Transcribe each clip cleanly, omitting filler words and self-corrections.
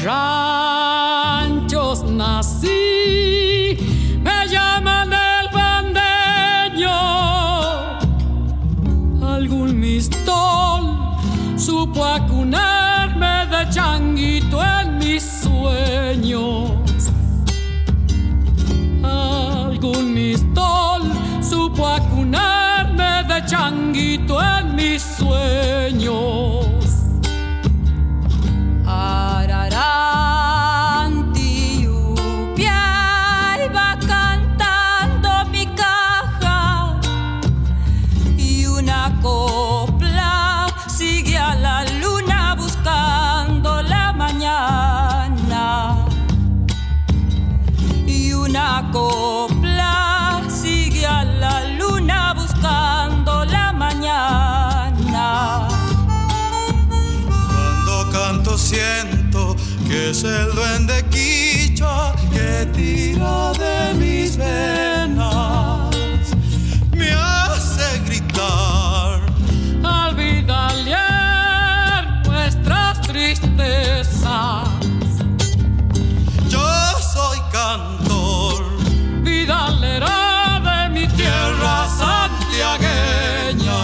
ranchos nací, me llaman el bandeño. Algún mistol supo acunarme de changuito en mis sueños. Algún mistol supo acunarme de changuito en mis sueños. Ararantiyupia iba cantando mi caja y una copla sigue a la luna buscando la mañana. Y una copla sigue a la luna buscando la mañana. Cuando canto siento que es el duende quichua que tira de mis venas, me hace gritar al vidalear nuestras tristezas. Yo soy cantor, vidalera de mi tierra santiagueña.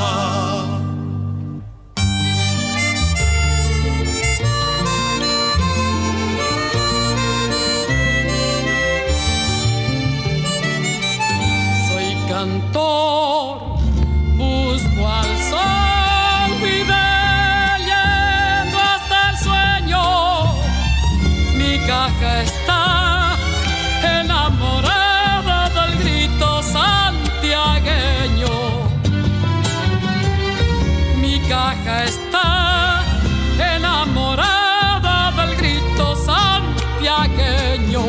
Soy cantor, busco al sol, viviendo hasta el sueño. Mi caja está enamorada del grito santiagueño. Mi caja está enamorada del grito santiagueño.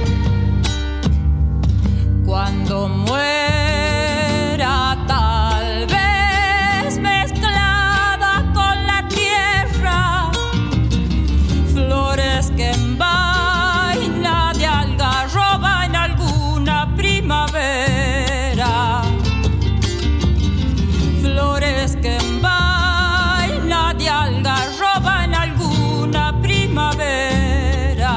Cuando muera tal vez mezclada con la tierra, flores que en vaina de algarroba en alguna primavera. Flores que en vaina de algarroba en alguna primavera.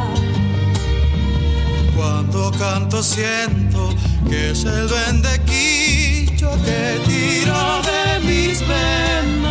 cuando canto siento que es el duende quichua que tira de mis venas.